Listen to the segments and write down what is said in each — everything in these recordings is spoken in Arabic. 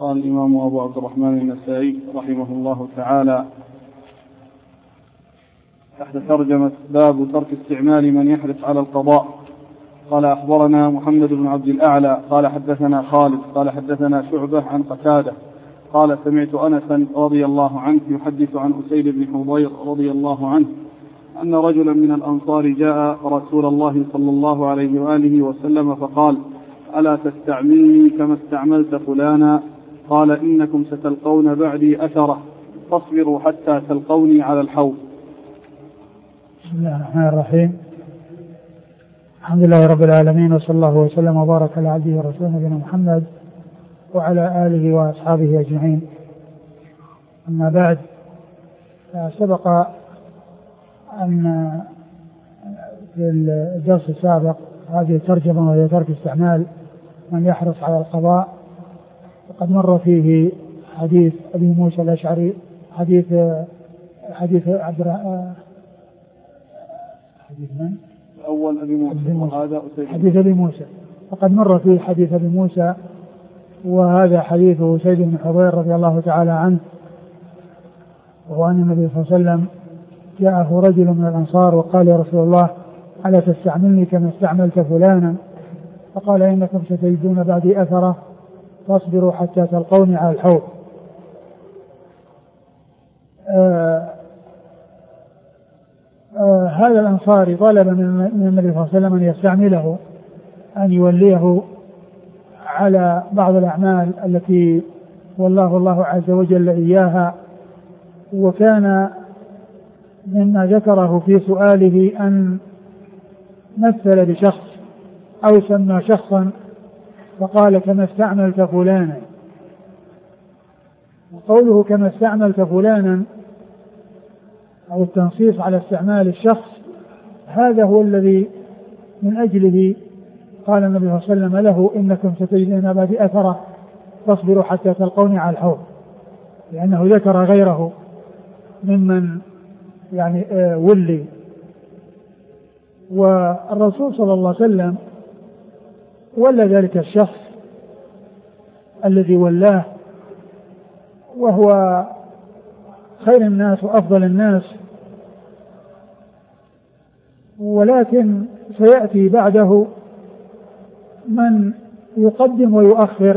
قال الإمام أبو عبد الرحمن النسائي رحمه الله تعالى تحت ترجمة باب ترك استعمال من يحرص على القضاء. قال أخبرنا محمد بن عبد الأعلى قال حدثنا خالد قال حدثنا شعبة عن قتادة قال سمعت أنسا رضي الله عنه يحدث عن أسيد بن حضير رضي الله عنه أن رجلا من الأنصار جاء رسول الله صلى الله عليه وآله وسلم فقال: ألا تستعملني كما استعملت فلانا؟ قال: إنكم ستلقون بعدي أثره فاصبروا حتى تلقوني على الحوض. بسم الله الرحمن الرحيم. الحمد لله رب العالمين، وصلى الله وسلم وبارك على عبده ورسوله نبينا محمد وعلى آله وأصحابه أجمعين. أما بعد، سبق أن في الدرس السابق هذه الترجمة وهي ترك استعمال من يحرص على القضاء، وقد مر فيه حديث أبي موسى الأشعري، حديث من؟ الأول أبي موسى وهذا حديث أبي موسى، وقد مر فيه حديث أبي موسى، وهذا حديث أسيد بن حضير رضي الله تعالى عنه، وهو أن النبي صلى الله عليه وسلم جاءه رجل من الأنصار وقال: يا رسول الله، ألا تستعملني كما استعملت فلانا؟ فقال: إنكم ستجدون بعدي أثره فاصبروا حتى تلقوني على الحوض. هذا الأنصاري طلب من النبي صلى الله عليه وسلم أن يستعمله، أن يوليه على بعض الأعمال التي والله الله عز وجل إياها. وكان مما ذكره في سؤاله أن مثل بشخص أو سمى شخصا فقال: كما استعملت فلانا. وقوله كما استعملت فلانا أو التنصيص على استعمال الشخص، هذا هو الذي من أجله قال النبي صلى الله عليه وسلم له: إنكم ستجدون بعدي أثره فاصبروا حتى تلقوني على الحوض، لأنه ذكر غيره ممن ولي. والرسول صلى الله عليه وسلم ولى ذلك الشخص الذي ولاه، وهو خير الناس وأفضل الناس، ولكن سيأتي بعده من يقدم ويؤخر،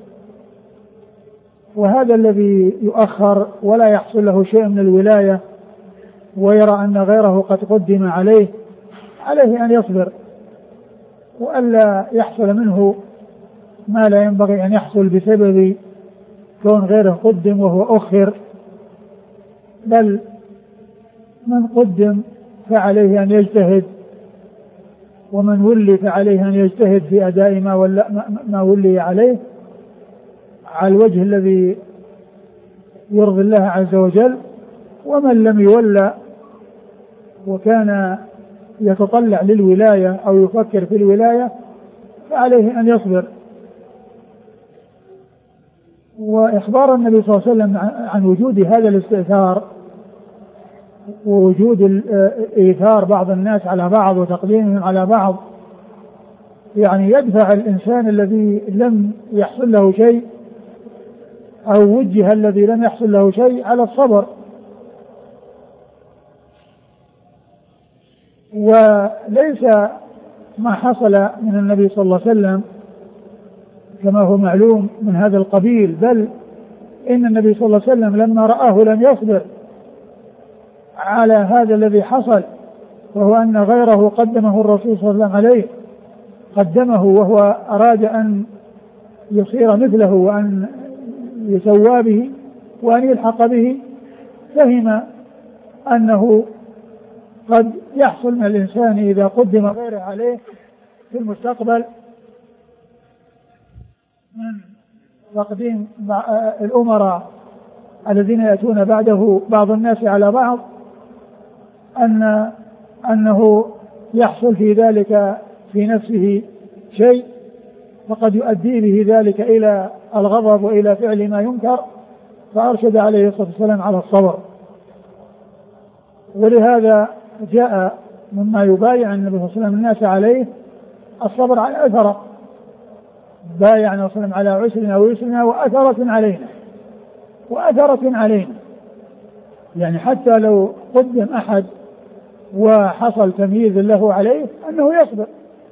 وهذا الذي يؤخر ولا يحصل له شيء من الولاية ويرى أن غيره قد قدم عليه أن يصبر، وألا يحصل منه ما لا ينبغي أن يحصل بسبب كون غيره قدم وهو أخر، بل من قدم فعليه أن يجتهد، ومن ولي فعليه أن يجتهد في أداء ما ولي عليه على الوجه الذي يرضي الله عز وجل. ومن لم يولى وكان يتطلع للولاية أو يفكر في الولاية فعليه أن يصبر. وإخبار النبي صلى الله عليه وسلم عن وجود هذا الاستئثار ووجود إيثار بعض الناس على بعض وتقديمهم على بعض، يدفع الإنسان الذي لم يحصل له شيء أو وجه الذي لم يحصل له شيء على الصبر. وليس ما حصل من النبي صلى الله عليه وسلم كما هو معلوم من هذا القبيل، بل إن النبي صلى الله عليه وسلم لما رآه لم يصبر على هذا الذي حصل، وهو أن غيره قدمه الرسول صلى الله عليه وسلم قدمه، وهو أراد أن يصير مثله وأن يسوى به وأن يلحق به. فهم أنه قد يحصل من الإنسان إذا قدم غيره عليه في المستقبل من تقديم الأمراء الذين يأتون بعده بعض الناس على بعض، أنه يحصل في ذلك في نفسه شيء، فقد يؤدي به ذلك إلى الغضب وإلى فعل ما ينكر، فأرشد عليه الصلاة والسلام على الصبر. ولهذا جاء مما يبايع النبي صلى الله عليه وسلم الناس عليه الصبر على أثره، بايعنا وسلم على عسرنا ويسرنا وأثرة علينا يعني حتى لو قدم أحد وحصل تمييز له عليه أنه يصبر.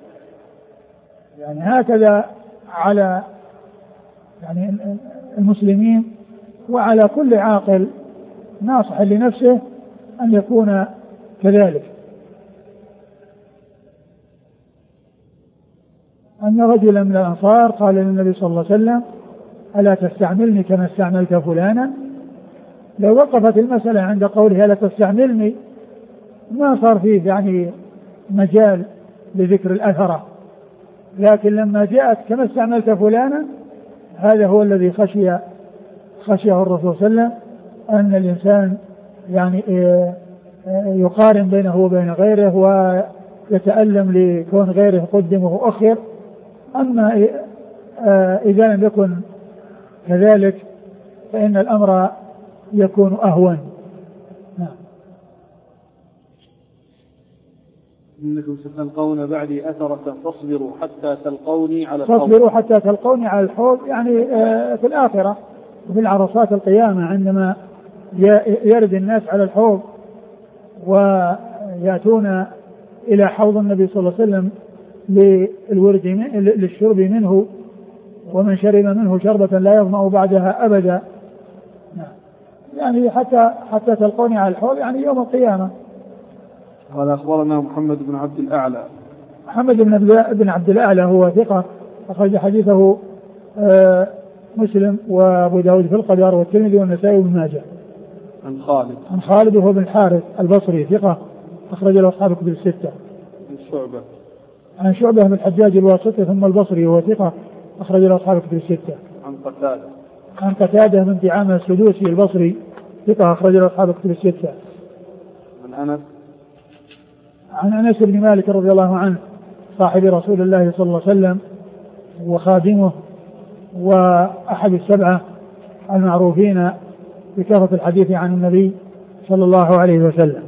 يعني هكذا على يعني المسلمين وعلى كل عاقل ناصح لنفسه أن يكون كذلك. أن رجلا من الأنصار قال للنبي صلى الله عليه وسلم ألا تستعملني كما استعملت فلانا. لو وقفت المسألة عند قوله ألا تستعملني ما صار فيه يعني مجال لذكر الأثرة، لكن لما جاءت كما استعملت فلانا هذا هو الذي خشيه الرسول صلى الله عليه وسلم أن الإنسان يعني يقارن بينه وبين غيره ويتألم لكون غيره قدم وهو أخر. أما إذا لم يكن كذلك فإن الأمر يكون أهون. إنكم ستلقون بعدي أثرة فاصبروا حتى تلقوني على الحوض يعني في الآخرة وفي العرصات القيامة عندما يرد الناس على الحوض ويأتون إلى حوض النبي صلى الله عليه وسلم للشرب منه، ومن شرب منه شربة لا يظمأ بعدها أبدا. يعني حتى تلقوني على الحوض يعني يوم القيامة. قال أخبرنا محمد بن عبد الأعلى. محمد بن عبد الأعلى هو ثقة أخرج حديثه مسلم وأبو داود في القدر والترمذي والنسائي وابن ماجه. عن خالد وهو بن الحارث البصري ثقة أخرج له أصحاب الكتب الستة. عن شعبة بن الحجاج الواسطي ثم البصري وهو ثقة أخرج له أصحاب الكتب الستة. عن قتادة بن دعامة السدوسي البصري ثقة أخرج له أصحاب الكتب الستة. عن أنس بن مالك رضي الله عنه صاحب رسول الله صلى الله عليه وسلم وخادمه وأحد السبعة المعروفين بكثرة الحديث عن النبي صلى الله عليه وسلم.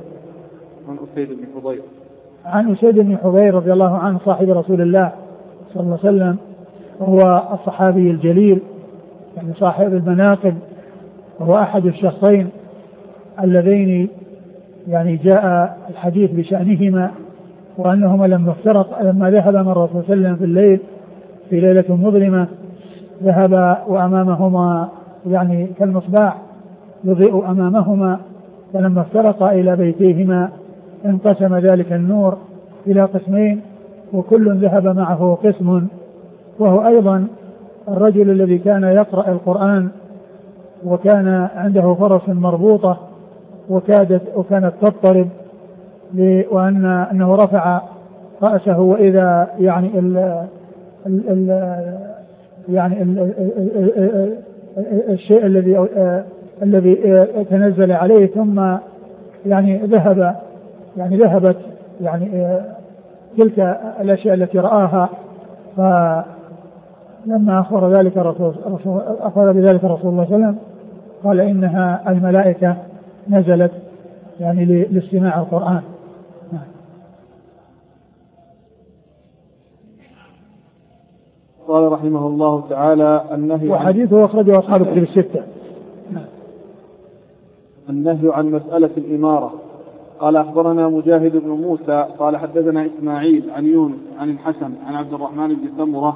عن أسيد بن حضير رضي الله عنه صاحب رسول الله صلى الله عليه وسلم وهو الصحابي الجليل يعني صاحب المناقب، وهو أحد الشخصين اللذين يعني جاء الحديث بشأنهما وأنهما لما ذهب من الرسول صلى الله عليه وسلم في الليل في ليلة مظلمة ذهب وأمامهما يعني كالمصباح يضيء أمامهما، فلما افترقا إلى بيتيهما انقسم ذلك النور إلى قسمين وكل ذهب معه قسم، وهو أيضا الرجل الذي كان يقرأ القرآن وكان عنده فرس مربوطة وكانت تضطرب وأنه رفع رأسه وإذا يعني الشيء الذي تنزل عليه ثم يعني ذهبت تلك الأشياء التي رآها. فلما أخبر بذلك الرسول صلى الله عليه وسلم قال إنها الملائكة نزلت يعني لاستماع القرآن. قال رحمه الله تعالى النهي وحديثه أخرجه أصحاب الكتب الستة. النهي عن مسألة الإمارة. قال أخبرنا مجاهد بن موسى قال حدثنا إسماعيل عن يونس عن الحسن عن عبد الرحمن بن سمرة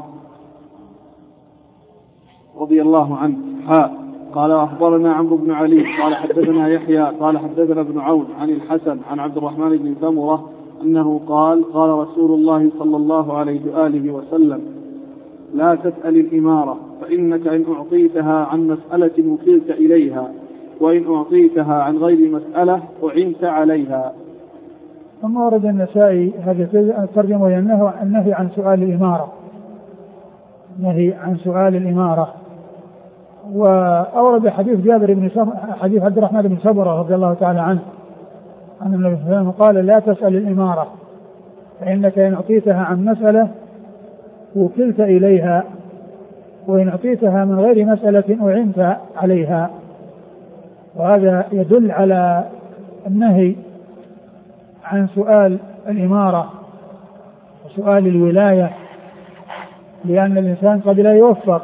رضي الله عنه قال أخبرنا عمرو بن علي قال حدثنا يحيى قال حدثنا ابن عون عن الحسن عن عبد الرحمن بن سمرة أنه قال رسول الله صلى الله عليه وآله وسلم لا تسأل الإمارة فإنك إن أعطيتها عن مسألة وكلت إليها وإن أعطيتها عن غير مسألة أعنت عليها. ثم ورد النسائي هذه الترجمة النهي عن سؤال الإمارة، نهي عن سؤال الإمارة. وأورد حديث حديث عبد الرحمن بن سمرة رضي الله تعالى عنه أن النبي صلى الله عليه وسلم قال لا تسأل الإمارة فإنك إن أعطيتها عن مسألة وكلت إليها وإن أعطيتها من غير مسألة أعنت عليها. وهذا يدل على النهي عن سؤال الإمارة وسؤال الولاية لأن الإنسان قد لا يوفق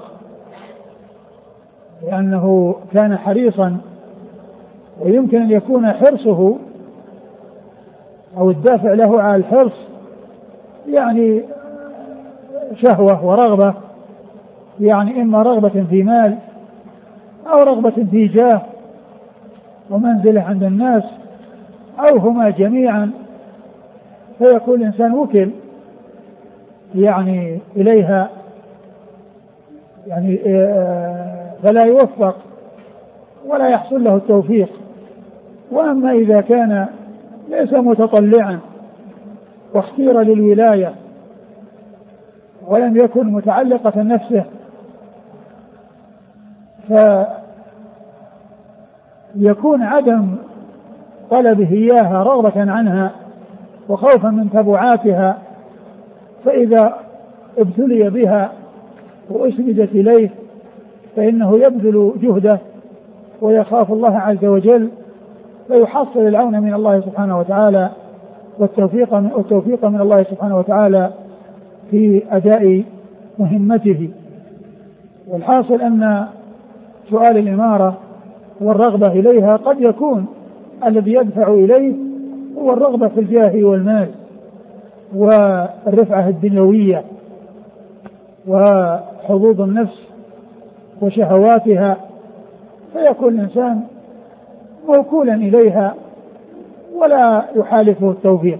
لأنه كان حريصا، ويمكن أن يكون حرصه أو الدافع له على الحرص يعني شهوة ورغبة، يعني إما رغبة في مال أو رغبة في جاه ومنزلة عند الناس أو هما جميعا، فيكون الإنسان وكل يعني إليها يعني فلا يوفق ولا يحصل له التوفيق. وأما إذا كان ليس متطلعا واختير للولاية ولم يكن متعلقة نفسه، فيكون عدم طلبه إياها رغبة عنها وخوفا من تبعاتها، فإذا ابتلي بها وأسندت إليه فإنه يبذل جهده ويخاف الله عز وجل، فيحصل العون من الله سبحانه وتعالى والتوفيق من الله سبحانه وتعالى في أداء مهمته. والحاصل أن سؤال الإمارة والرغبة إليها قد يكون الذي يدفع إليه هو الرغبة في الجاه والمال والرفعة الدنيوية وحظوظ النفس وشهواتها، فيكون الإنسان موكولا إليها ولا يحالفه التوفيق.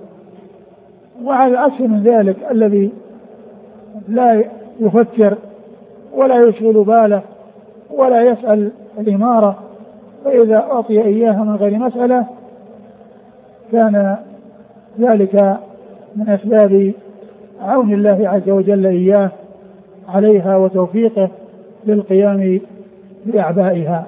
وعلى أسفل من ذلك الذي لا يفكر ولا يشغل باله ولا يسأل الإمارة، فإذا أعطي إياها من غير مسألة كان ذلك من أسباب عون الله عز وجل إياه عليها وتوفيقه للقيام بأعبائها.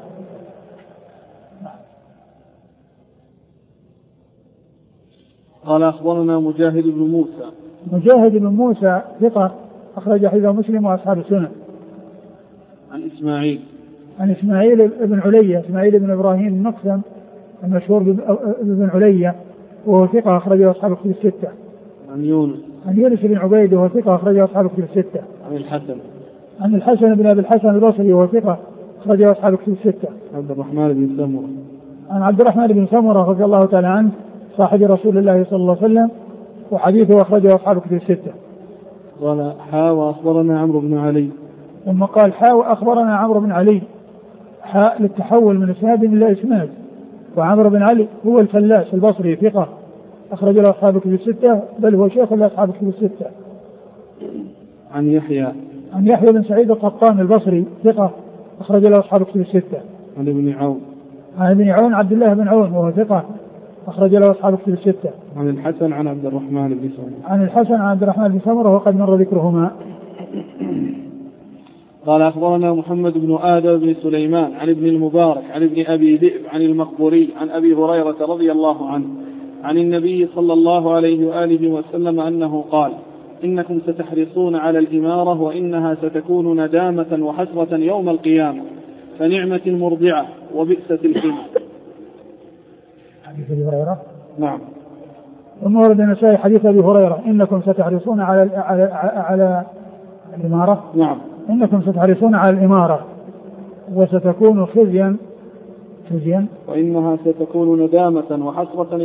قال أخبرنا مجاهد بن موسى. مجاهد بن موسى ثقة أخرج حديث مسلم وأصحاب السنن. عن إسماعيل بن علية، إسماعيل بن إبراهيم المقسم المشهور بن علية وهو ثقة أخرجه أصحاب الكتب الستة. عن يونس بن عبيد وهو ثقة أخرجه أصحاب الكتب الستة. عن الحسن بن أبي الحسن البصري وهو ثقة أخرجه أصحاب الكتب الستة. عن عبد الرحمن بن سمرة رضي الله تعالى عنه صاحب رسول الله صلى الله عليه وسلم وحديثه أخرجه أصحاب الكتب الستة. قال وأخبرنا عمرو بن علي. ثم قال وأخبرنا عمرو بن علي للتحول من إسناد إلى إسناد. وعمرو بن علي هو الفلاس البصري ثقة أخرج له أصحاب الكتب الستة، بل هو شيخ لأصحاب الكتب الستة. عن يحيى بن سعيد القطان البصري ثقة أخرج له أصحاب الكتب الستة. عن ابن عون عبد الله بن عون وهو ثقة أخرج له أصحاب الكتب الستة. عن الحسن عن عبد الرحمن بن سمرة. عن الحسن عن عبد الرحمن بن سمرة وقد مر ذكرهما. قال أخبرنا محمد بن آدم بن سليمان عن ابن المبارك عن ابن أبي ذئب عن المقبوري عن أبي هريرة رضي الله عنه عن النبي صلى الله عليه وآله وسلم أنه قال: إنكم ستحرصون على الإمارة وإنها ستكون ندامة وحسرة يوم القيامة، فنعمة المرضعة وبئسة الحمى. حديث أبي هريرة. نعم. ثم ورد النسائي حديث أبي هريرة: إنكم ستحرصون على الإمارة. نعم. إنكم ستحرصون على الإمارة وستكون خزيا وإنها ستكون ندامة وحسرة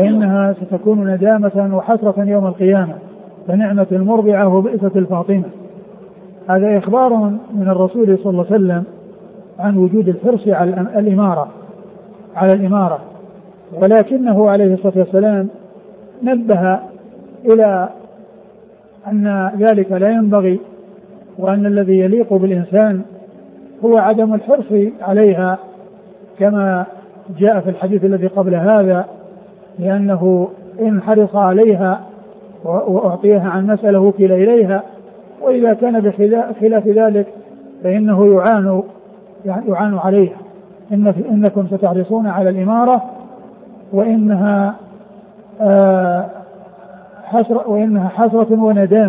يوم القيامة فنعمة المرضعة وبئسة الفاطمة. هذا إخبار من الرسول صلى الله عليه وسلم عن وجود الحرص على الإمارة، ولكنه عليه الصلاة والسلام نبه إلى أن ذلك لا ينبغي، وأن الذي يليق بالإنسان هو عدم الحرص عليها كما جاء في الحديث الذي قبل هذا، لأنه إن حرص عليها وأعطيها عن مسألة وكل إليها، وإذا كان بخلاف ذلك فإنه يعان عليها. إنكم ستحرصون على الإمارة وإنها حسرة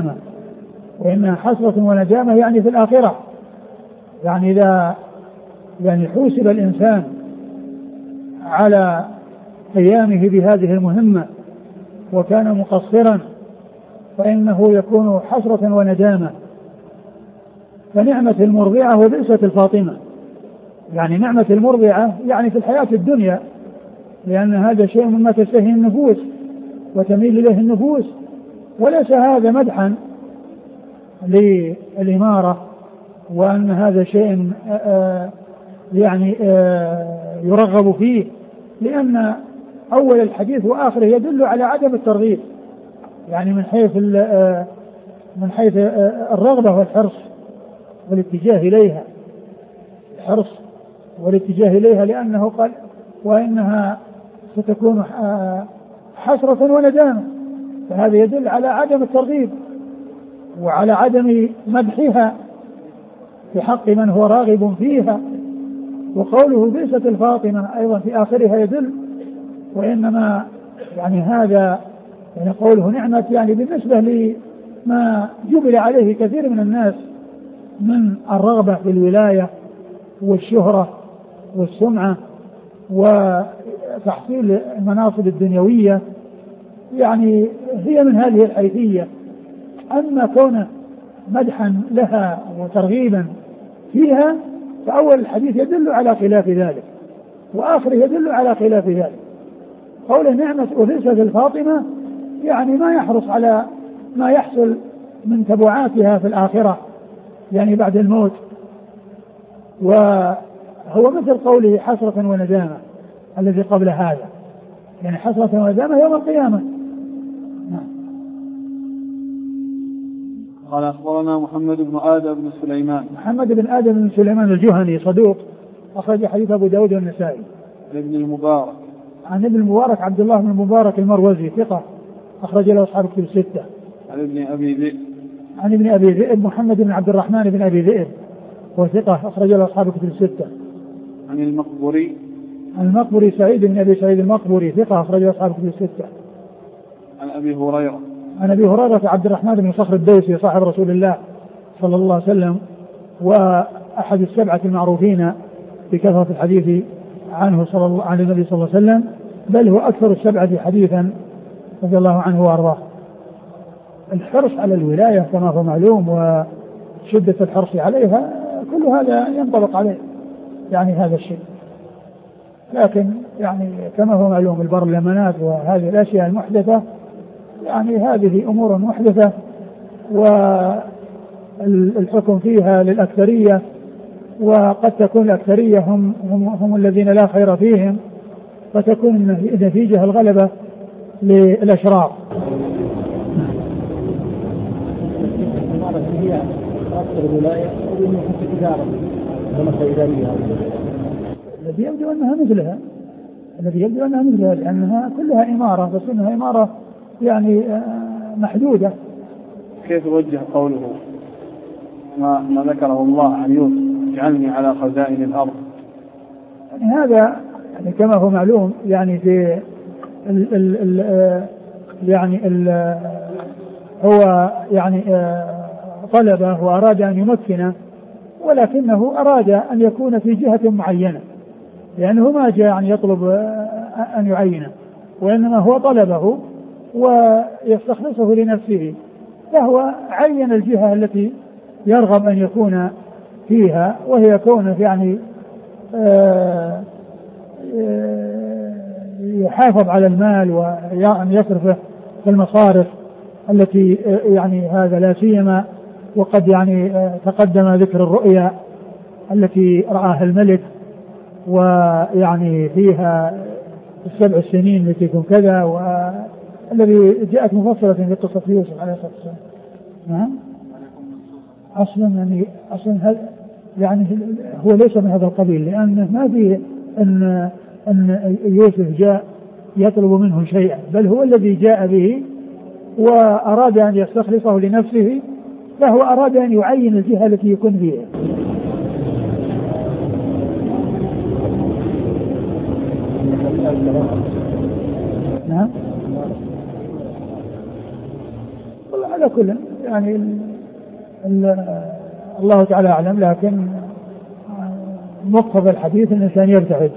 وندامة، يعني في الآخرة، يعني إذا حوسب الإنسان على قيامه بهذه المهمة وكان مقصرا فإنه يكون حسرة وندامة فنعمة المرضعة وبئسة الفاطمة. يعني نعمة المرضعة يعني في الحياة الدنيا، لأن هذا شيء مما تشتهي النفوس وتميل إليه النفوس، وليس هذا مدحا للإمارة وأن هذا شيء يعني يرغب فيه، لأن أول الحديث وآخره يدل على عدم الترغيب، يعني من حيث الرغبة والحرص والاتجاه إليها، الحرص والاتجاه إليها، لأنه قال وإنها ستكون حسرة وندامة، فهذا يدل على عدم الترغيب وعلى عدم مدحها في حق من هو راغب فيها. وقوله بئسة الفاطمة أيضا في آخرها يدل، وإنما يعني هذا يعني قوله نعمة يعني بالنسبة لما جبل عليه كثير من الناس من الرغبة في الولاية والشهرة والسمعة وتحصيل المناصب الدنيوية، يعني هي من هذه الحيثية. أما كونه مدحا لها وترغيبا فيها فأول الحديث يدل على خلاف ذلك وآخره يدل على خلاف ذلك. قوله نعمة وبئسة الفاطمة يعني ما يحرص على ما يحصل من تبعاتها في الآخرة، يعني بعد الموت، وهو مثل قوله حسرة وندامة الذي قبل هذا، يعني حسرة وندامة يوم القيامة. قال أخبرنا محمد بن آدم بن سليمان. محمد بن آدم بن سليمان الجهني صدوق أخرج حديث أبو داود والنسائي. ابن المبارك. عن ابن المبارك عبد الله بن المبارك المروزي ثقة أخرج له أصحاب الكتب الستة. عن ابن أبي ذئب. عن ابن أبي ذئب محمد بن عبد الرحمن بن أبي ذئب وثقة أخرج له أصحاب الكتب الستة. عن المقبري. عن المقبري سعيد بن أبي سعيد المقبري ثقة أخرج له أصحاب الكتب الستة. عن أبي هريرة. عن أبي هريرة عبد الرحمن بن صخر الدوسي صاحب رسول الله صلى الله عليه وسلم وأحد السبعة المعروفين بكثرة الحديث عنه عن النبي صلى الله عليه وسلم، بل هو أكثر السبعة حديثا رضي الله عنه وأرضاه. الحرص على الولاية كما هو معلوم وشدة الحرص عليها كل هذا ينطبق عليه يعني هذا الشيء، لكن يعني كما هو معلوم البرلمانات وهذه الأشياء المحدثة يعني هذه أمور محدثة والحكم فيها للأكثرية، وقد تكون الأكثرية هم الذين لا خير فيهم، فتكون النتيجة الغلبة للأشرار. الذي يبدو أنها مثلها لأنها كلها إمارة، بس إنها إمارة يعني محدودة. كيف يوجه قوله ما ذكره الله عن يوسف اجعلني على خزائن الأرض؟ يعني هذا يعني كما هو معلوم يعني في هو يعني طلبه وأراد أن يمكنه، ولكنه أراد أن يكون في جهة معينة، لأنه ما جاء أن يطلب أن يعينه، وإنما هو طلبه ويستخلصه لنفسه، فهو عين الجهة التي يرغب أن يكون فيها، وهي كونه يعني يحافظ على المال وأن يصرفه في المصارف التي يعني هذا لا سيما، وقد يعني تقدم ذكر الرؤيا التي رآها الملك ويعني فيها 7 سنين التي تكون كذا، والذي جاءت مفصلة في قصة يوسف عليه الصلاة والسلام. نعم أصلا هذا يعني هو ليس من هذا القبيل، لأنه ما فيه أن يوسف جاء يطلب منه شيئا، بل هو الذي جاء به وأراد أن يستخلصه لنفسه، فهو أراد أن يعين الجهة التي يكون فيها. نعم على كل يعني الله تعالى أعلم، لكن مقتضى الحديث الإنسان يبتعد.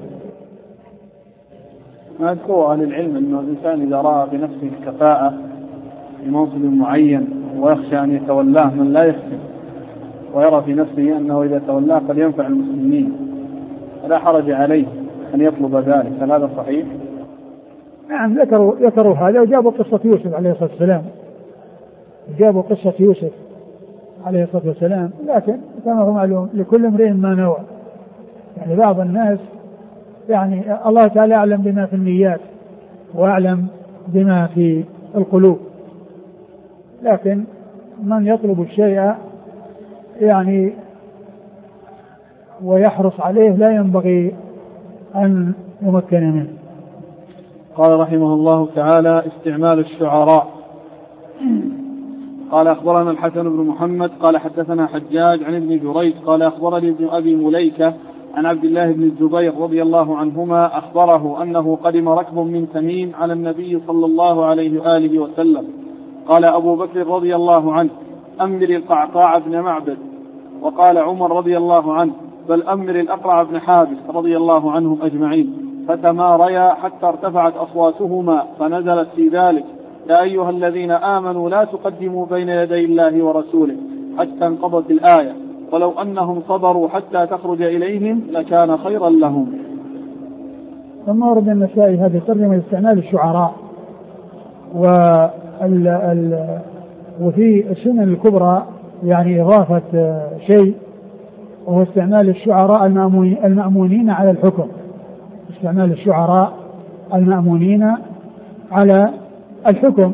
ما يذكر أهل العلم أنه الإنسان إذا رأى بنفسه كفاءة في منصب معين ويخشى أن يتولاه من لا يحسن ويرى في نفسه أنه إذا تولاه قد ينفع المسلمين فلا حرج عليه أن يطلب ذلك، هل هذا صحيح؟ نعم ذكروا هذا وجابوا قصة يوسف عليه الصلاة والسلام، جابوا قصة يوسف عليه الصلاة والسلام، لكن كما هو معلوم لكل امرئ ما نوى. يعني بعض الناس يعني الله تعالى أعلم بما في النيات وأعلم بما في القلوب، لكن من يطلب الشيء يعني ويحرص عليه لا ينبغي أن يمكن منه. قال رحمه الله تعالى: استعمال الشعراء. قال أخبرنا الحسن بن محمد قال حدثنا حجاج عن ابن جريج قال أخبرني ابن أبي مليكة عن عبد الله بن الزبير رضي الله عنهما أخبره أنه قدم ركب من تميم على النبي صلى الله عليه وآله وسلم. قال أبو بكر رضي الله عنه: أمر القعقاع بن معبد. وقال عمر رضي الله عنه: بل أمر الأقرع بن حابس رضي الله عنهم أجمعين. فتماريا حتى ارتفعت أصواتهما فنزلت في ذلك: يا أيها الذين آمنوا لا تقدموا بين يدي الله ورسوله، حتى انقضت الآية: ولو أنهم صبروا حتى تخرج إليهم لكان خيرا لهم. ثم ورد النسائي هذه ترجمة استعمال الشعراء. وفي السنن الكبرى يعني إضافة شيء، وهو استعمال الشعراء المأمونين على الحكم، استعمال الشعراء المأمونين على الحكم.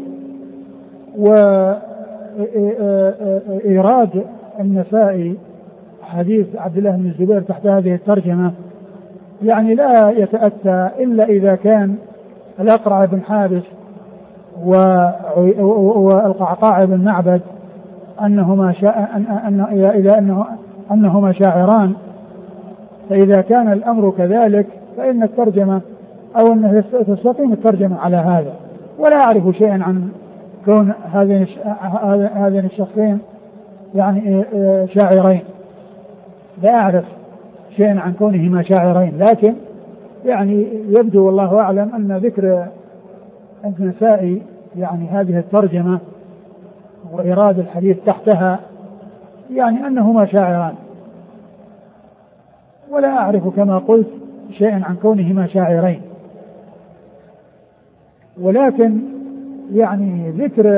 وإيراد النسائي حديث عبد الله بن الزبير تحت هذه الترجمة يعني لا يتأتى إلا إذا كان الأقرع بن حابس والقعقاع بن معبد أنهما شاعران. فإذا كان الأمر كذلك فإن الترجمة أو أنه تستقيم الترجمة على هذا. ولا أعرف شيئا عن كون هذين الشخصين يعني شاعرين، لا أعرف شيئا عن كونهما شاعرين، لكن يعني يبدو والله أعلم أن ذكر النسائي يعني هذه الترجمة وإيراد الحديث تحتها يعني أنهما شاعران، ولا أعرف كما قلت شيئا عن كونهما شاعرين. ولكن يعني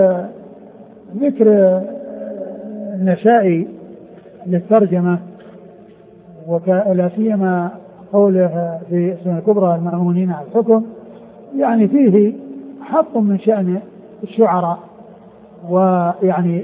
ذكر النسائي للترجمة ولا سيما قوله في السنة الكبرى المأمونين على الحكم يعني فيه حط من شأن الشعراء ويعني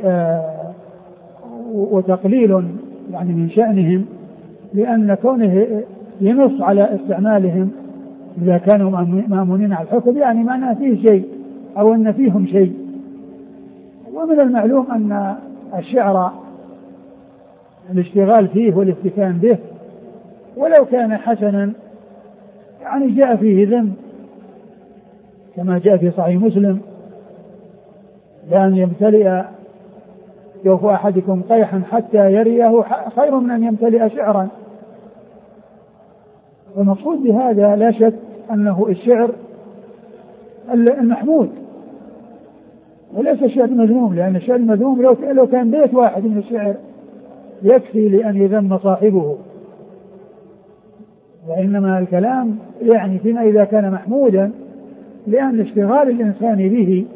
وتقليل يعني من شأنهم، لأن كونه ينص على استعمالهم إذا كانوا مأمونين على الحكم يعني معناه فيه شيء أو أن فيهم شيء. ومن المعلوم أن الشعر الاشتغال فيه والافتتان به ولو كان حسنا يعني جاء فيه ذنب، كما جاء في صحيح مسلم: لأن يمتلئ جوف أحدكم قيحا حتى يريه خير من أن يمتلئ شعرا. والمقصود بهذا لا شك أنه الشعر المحمود وليس الشعر المذموم، لأن الشعر المذموم لو كان بيت واحد من الشعر يكفي لأن يذم صاحبه، وإنما الكلام يعني فيما إذا كان محمودا، لأن اشتغال الإنسان به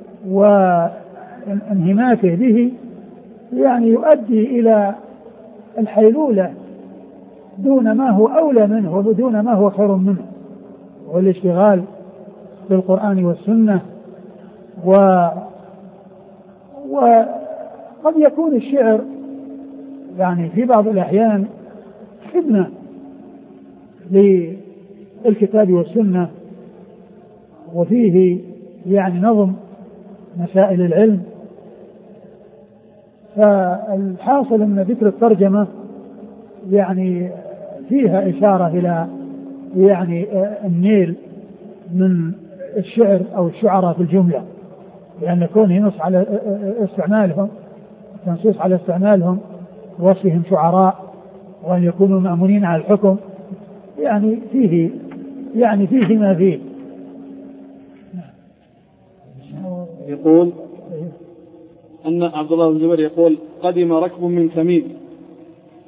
وانهماكه به يعني يؤدي إلى الحيلولة دون ما هو أولى منه ودون ما هو خير منه، والاشتغال بالقرآن والسنة. وقد يكون الشعر يعني في بعض الأحيان خدمة للكتاب والسنة، وفيه يعني نظم مسائل العلم. فالحاصل أن ذكر الترجمة يعني فيها إشارة إلى يعني النيل من الشعر أو الشعراء في الجملة، لأن كونه ينص على استعمالهم، تنصيص على استعمالهم ووصفهم شعراء وأن يكونوا مأمونين على الحكم يعني فيه ما فيه. يقول أن عبد الله بن الزبير يقول: قدم ركب من تميم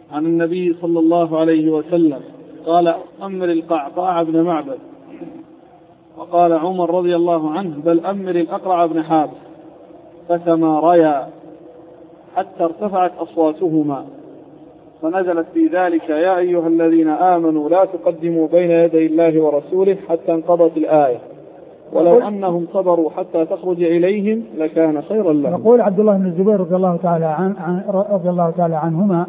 عن النبي صلى الله عليه وسلم قال أمر القعقاع بن معبد. وقال عمر رضي الله عنه بل أمر الأقرع بن حابس، فتماريا حتى ارتفعت أصواتهما، فنزلت في ذلك يا أيها الذين آمنوا لا تقدموا بين يدي الله ورسوله حتى انقضت الآية، ولو أنهم صبروا حتى تخرج إليهم لكان خيرا لهم. يقول عبد الله بن الزبير رضي الله تعالى عنهما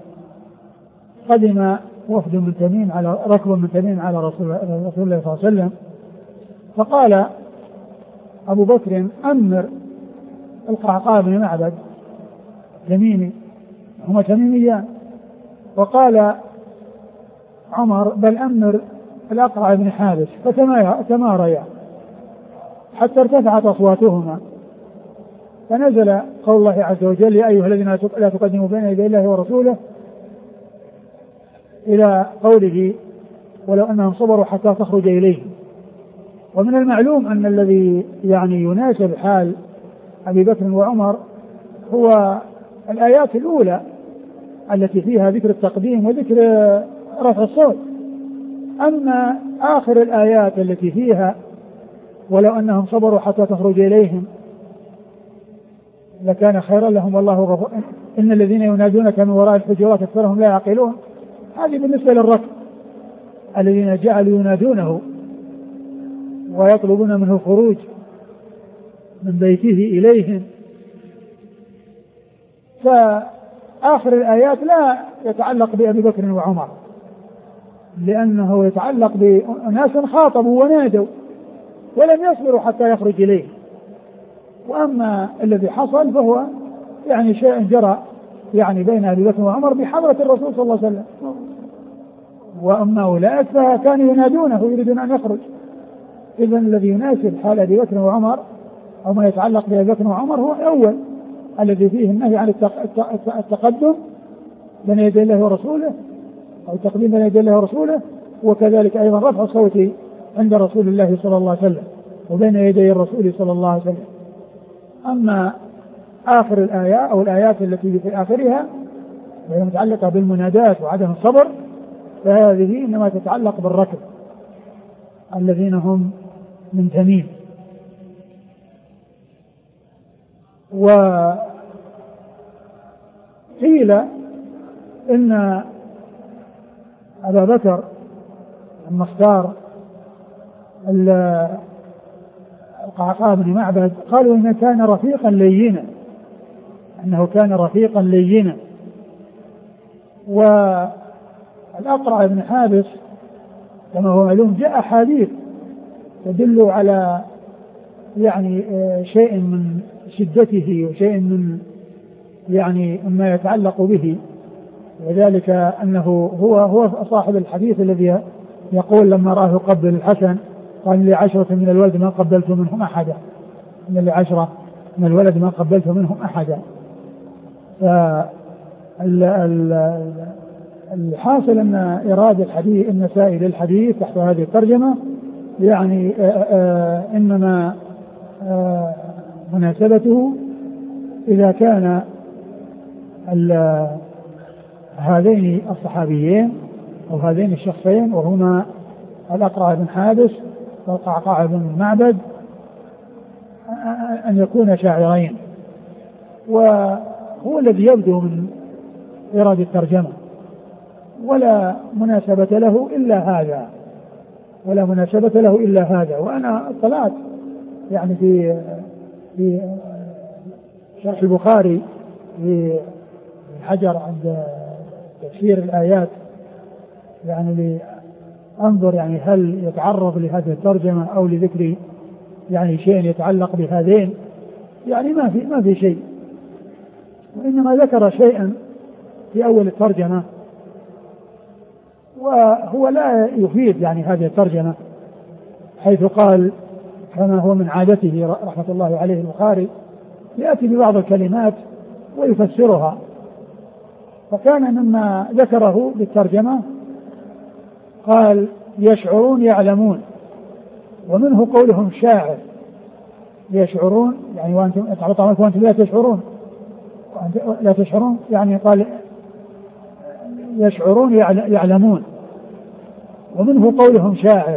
قدم وفد من تميم على ركب من تميم على رسول الله صلى الله عليه وسلم، فقال أبو بكر أمر القعقاع بن معبد تميمي، هما تميميان، وقال عمر بل أمر الأقرع بن حابس، فتماريا حتى ارتفعت أصواتهما، فنزل قول الله عز وجل يا أيها الذين لا تقدموا بين يدي الله ورسوله إلى قوله ولو أنهم صبروا حتى تخرج إليهم. ومن المعلوم أن الذي يعني يناسب حال أبي بكر وعمر هو الآيات الأولى التي فيها ذكر التقديم وذكر رفع الصوت. أما آخر الآيات التي فيها ولو أنهم صبروا حتى تخرج إليهم لكان خيرا لهم والله غفور، إن الذين ينادونك من وراء الحجرات أكثرهم لا يعقلون، هذه بالنسبة للركب الذين جعلوا ينادونه ويطلبون منه الخروج من بيته إليهم. فآخر الآيات لا يتعلق بأبي بكر وعمر، لأنه يتعلق بناس خاطبوا ونادوا ولم يصبروا حتى يخرج إليه. وأما الذي حصل فهو يعني شيء جرى يعني بين أبي بكر وعمر بحضرة الرسول صلى الله عليه وسلم، وأما أولئك فكانوا ينادونه يريدون أن يخرج. إذن الذي يناسب حال أبي بكر وعمر أو ما يتعلق بأبي بكر وعمر هو الأول الذي فيه النهي عن التقدم بين يدي الله ورسوله أو التقديم بين يدي الله ورسوله، وكذلك أيضا رفع الصوت عند رسول الله صلى الله عليه وسلم وبين يدي الرسول صلى الله عليه وسلم. أما آخر الآية أو الآيات التي في آخرها وهي متعلقة بالمنادات وعدم الصبر فهذه إنما تتعلق بالركب الذين هم من تميم. وقيل إن أبا بكر لما اختار القعقاع بن معبد قالوا إنه كان رفيقا لينا، أنه كان رفيقا لينا. والأقرع بن حابس كما هو معلوم جاء حديث تدل على يعني شيء من شدته وشيء من يعني ما يتعلق به، وذلك أنه هو صاحب الحديث الذي يقول لما رآه يقبل الحسن قال لي 10 من الولد ما قبلت منهم أحدا، إن لي 10 من الولد ما قبلت منهم أحدا. الحاصل أن إرادة الحديث النسائي للحديث تحت هذه الترجمة يعني إنما مناسبته إذا كان هذين الصحابيين أو هذين الشخصين وهما الأقرع بن حابس والقعقاع بن معبد أن يكون شاعرين، وهو الذي يبدو من إرادة الترجمة، ولا مناسبة له إلا هذا، ولا مناسبة له إلا هذا. وأنا اطلعت يعني في شرح البخاري في حجر عند تفسير الآيات يعني لأنظر يعني هل يتعرض لهذه الترجمة أو لذكر يعني شيء يتعلق بهذين، يعني ما في شيء، وإنما ذكر شيئا في أول الترجمة وهو لا يفيد يعني هذه الترجمة، حيث قال كما هو من عادته رحمة الله عليه البخاري يأتي ببعض الكلمات ويفسرها، فكان مما ذكره بالترجمة قال يشعرون يعلمون، ومنه قولهم شاعر يشعرون يعني وأنتم لا تشعرون لا تشعرون يعني قال يشعرون يعلمون، ومنه قولهم شاعر.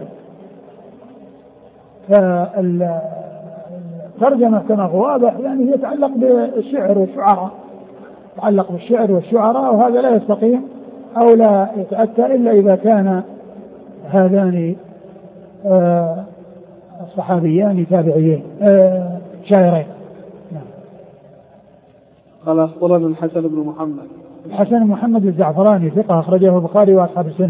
فالترجمة كما هو واضح يعني يتعلق بالشعر والشعراء، يتعلق بالشعر والشعراء، وهذا لا يستقيم أو لا يتأتى إلا إذا كان هذان الصحابيان تابعيين شاعرين. قال أخبرنا الحسن بن محمد. الحسن بن محمد الزعفراني ثقة أخرجه البخاري وأصحاب السنة.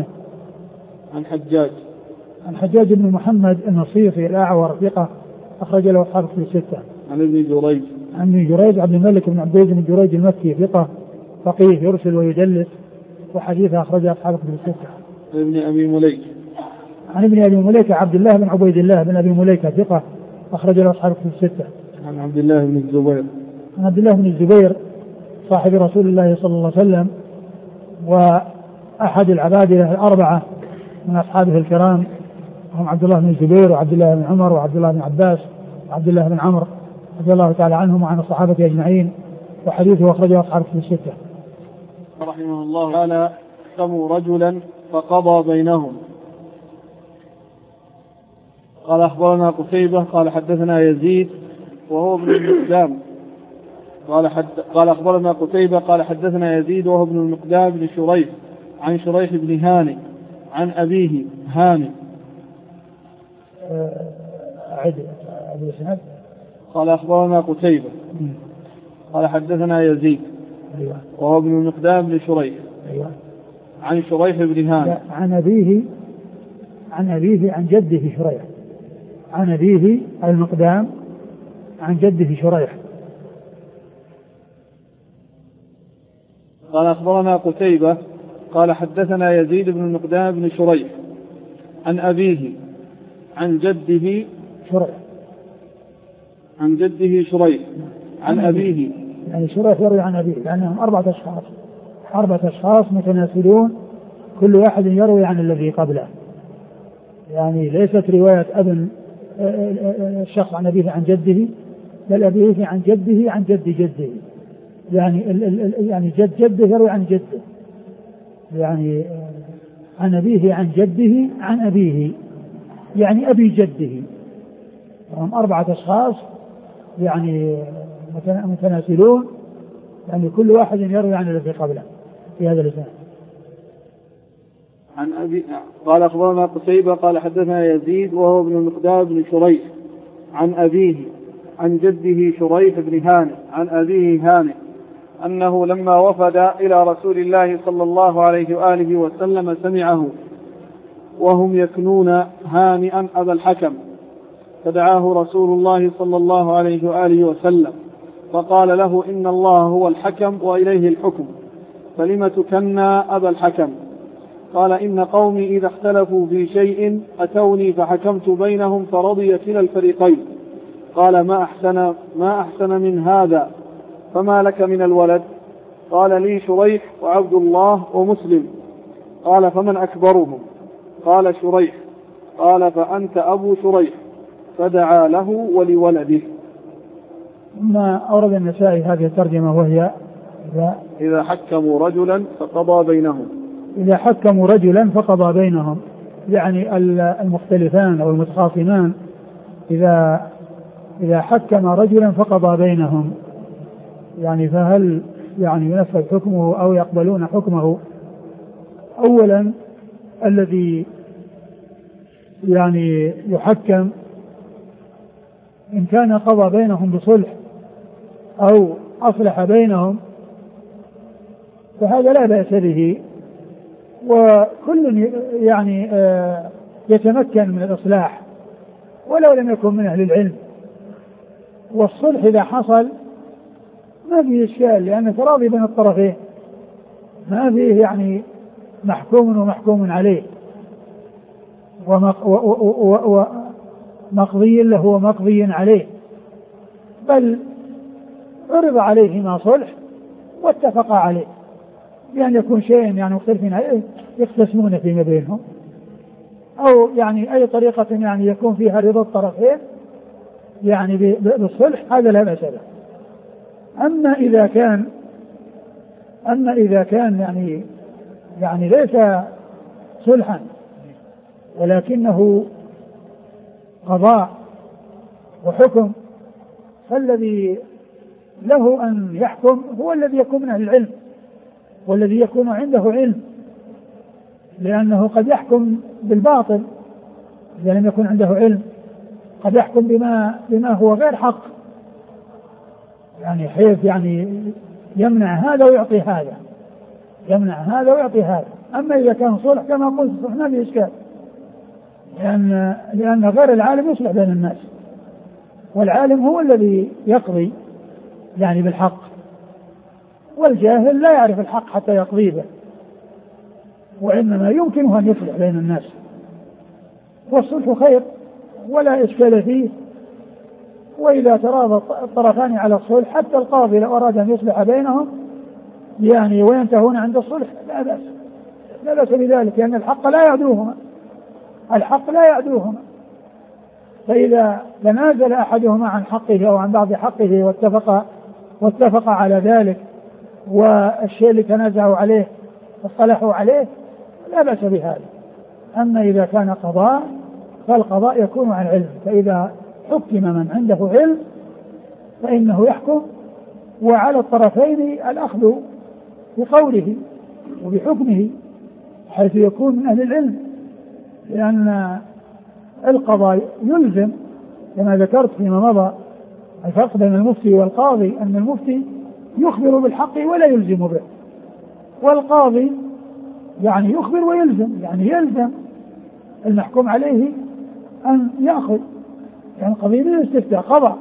عن حجاج بن محمد النصيفي الأعور ثقة أخرج له أصحاب الكتب الستة. عن ابن جريج عبد الملك بن عبد بن جريج المكي ثقة فقيه يرسل ويدلس وحديثه أخرج أصحاب الكتب الستة. عن ابن أبي مليكة عبد الله بن عبيد الله بن أبي مليكة ثقة أخرج له أصحاب الكتب الستة. عن عبد الله بن الزبير صاحب رسول الله صلى الله عليه وسلم وأحد العبادلة الأربعة من أصحابه الكرام، هم عبد الله بن الزبير وعبد الله بن عمر وعبد الله بن عباس وعبد الله بن عمرو رضي الله تعالى عنهم وعن الصحابة أجمعين، وحديثه أخرجه أصحاب الكتب الستة. رحمه الله تعالى: احكموا رجلا فقضى بينهم. قال أخبرنا قتيبة قال حدثنا يزيد وهو ابن المقدام قال أخبرنا قتيبة قال حدثنا يزيد وهو ابن المقدام بن شريح عن شريح بن هاني عن أبيه هاني. قال أخبرنا قتيبة قال حدثنا يزيد وهو ابن المقدام بن شريح عن شريح بن هاني عن أبيه عن جده شريح، عن أبيه المقدام عن جده شريح. قال أخبرنا قتيبة قال حدثنا يزيد بن المقدام بن شريح عن أبيه عن جده شريح عن أبيه، يعني شريح يروي عن أبيه، لأنهم أربعة أشخاص متناسلون كل واحد يروي عن الذي قبله، يعني ليست رواية أب الشخص عن أبيه عن جده، بل أبيه عن جده عن جد جده، يعني جد جده يروي عن جده، يعني عن أبيه عن جده عن أبيه، يعني أبي جده. هم أربعة أشخاص يعني متناسلون، يعني كل واحد يروي عن الذي قبله في هذا الإسناد. عن أبي قال أخبرنا قتيبة قال حدثنا يزيد وهو ابن المقدام بن شريح عن أبيه عن جده شريح بن هاني عن أبيه هاني أنه لما وفد إلى رسول الله صلى الله عليه وآله وسلم سمعه وهم يكنون هانئا أبا الحكم، فدعاه رسول الله صلى الله عليه وآله وسلم فقال له: إن الله هو الحكم وإليه الحكم، فلم تكنى أبا الحكم؟ قال: إن قومي إذا اختلفوا في شيء أتوني فحكمت بينهم فرضي كلا الفريقين. قال: ما أحسن من هذا، فما لك من الولد؟ قال: لي شريح وعبد الله ومسلم. قال: فمن أكبرهم؟ قال: شريح. قال: فأنت أبو شريح. فدعا له ولولده. ثم أورد النسائي هذه الترجمة وهي إذا حكموا رجلا فقضى بينهم. إذا حكموا رجلا فقضى بينهم، يعني المختلفان أو المتخاصمان إذا حكم رجلا فقضى بينهم، يعني فهل يعني ينفذ حكمه أو يقبلون حكمه؟ أولا الذي يعني يحكم إن كان قضى بينهم بصلح أو أصلح بينهم فهذا لا بأس به، وكل يعني يتمكن من الإصلاح ولو لم يكن من أهل العلم. والصلح إذا حصل ما فيه إشكال، لأنه تراضي بين الطرفين، ما فيه يعني محكوم ومحكوم عليه ومقضي له ومقضي عليه، بل عرض عليهما صلح واتفق عليه بأن يكون شيء يعني مختلفين عليه يقتسمون فيما بينهم، أو يعني أي طريقة يعني يكون فيها رضا الطرفين يعني بالصلح، هذا لا بأس به. أما إذا كان يعني يعني ليس صلحا ولكنه قضاء وحكم، فالذي له أن يحكم هو الذي يكون من أهل العلم والذي يكون عنده علم، لأنه قد يحكم بالباطل إذا لم يكن عنده علم، قد يحكم بما هو غير حق، يعني حيث يعني يمنع هذا ويعطي هذا، يمنع هذا ويعطي هذا. أما إذا كان صلح كما قلت صلح ما فيه إشكال، لأن غير العالم يصلح بين الناس، والعالم هو الذي يقضي يعني بالحق، والجاهل لا يعرف الحق حتى يقضي به، وإنما يمكنه أن يصلح بين الناس، والصلح خير ولا إشكال فيه. وإذا تراضى الطرفان على الصلح حتى القاضي لو أراد أن يصلح بينهم يعني وينتهون عند الصلح لا بأس بذلك، لأن الحق لا يعدوهما، الحق لا يعدوهما. فإذا تنازل أحدهما عن حقه أو عن بعض حقه واتفق على ذلك، والشيء اللي تنازعوا عليه اصطلحوا عليه، لا بأس بهذا. أما إذا كان قضاء فالقضاء يكون عن علم، فإذا حكم من عنده علم فإنه يحكم، وعلى الطرفين الأخذ بقوله وبحكمه حيث يكون من أهل العلم، لأن القضاء يلزم كما ذكرت فيما مضى الفرق بين المفتي والقاضي، أن المفتي يخبر بالحق ولا يلزم به، والقاضي يعني يخبر ويلزم، يعني يلزم المحكوم عليه أن يأخذ، يعني قضية من الاستفتاء قضاء.